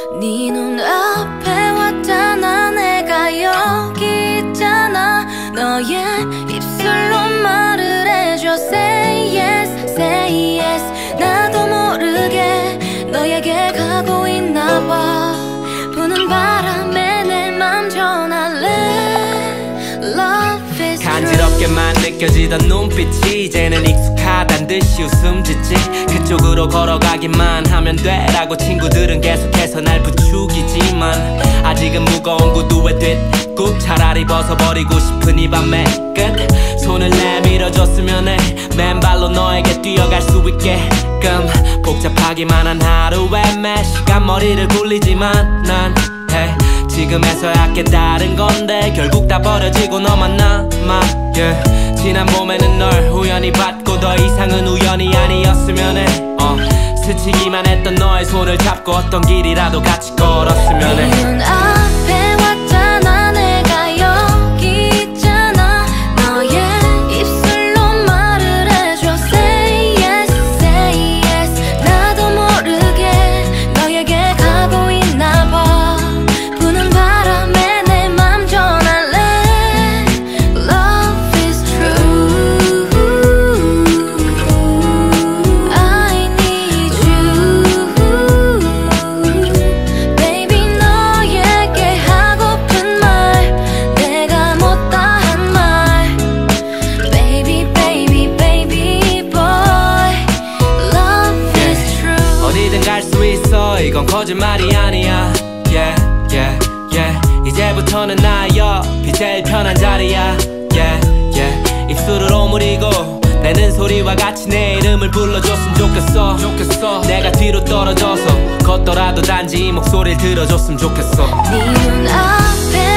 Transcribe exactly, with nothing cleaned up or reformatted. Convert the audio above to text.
네 눈앞에 왔잖아. 내가 여기 있잖아. 너의 입술로 말을 해줘. Say yes, say yes. 나도 모르게 너에게 가고 있나봐. 부는 바람에 내 맘 전할래. Love is 간지럽게만 느껴지던 눈빛이 이제는 익숙하단 듯이 웃음 짓지. 그쪽으로 걸어가기만 하면 돼라고 친구들은 계속해서 날 부추기지만 아직은 무거운 구두에 뒷굽 차라리 벗어버리고 싶은 이 밤의 끝. 손을 내밀어줬으면 해. 맨발로 너에게 뛰어갈 수 있게끔. 복잡하기만 한 하루에 매 시간 머리를 굴리지만 난 hey, 지금에서야 깨달은 건데 결국 다 버려지고 너만 남아. yeah. 지난 봄에는 널 우연히 봤고 더 이상은 우연이 아니었으면 해. uh, 스치기만 했던 너의 손을 잡고 어떤 길이라도 같이 걸었으면 해. 네 눈앞에 왔잖아. 내가 여기 있잖아. 너의 입술로 말을 해줘. Say yes, say yes. 나도 모르게 너에게 가고 있나봐. 부는 바람에 내 맘 전할래. Love is true. I need you. Baby 너에게 하고픈 말 내가 못다 한 말. Baby baby baby boy. Love is true. 어디든 갈 수 있어. 이건 거짓말이 아니야. Yeah, yeah, yeah. 이제부터는 나의 옆이 제일 편한 자리야. Yeah, yeah. 입술을 오므리고 내는 소리와 같이 내 이름을 불러줬으면 좋겠어. 좋겠어. 내가 뒤로 떨어져서 걷더라도 단지 이 목소리를 들어줬으면 좋겠어. 네 눈앞에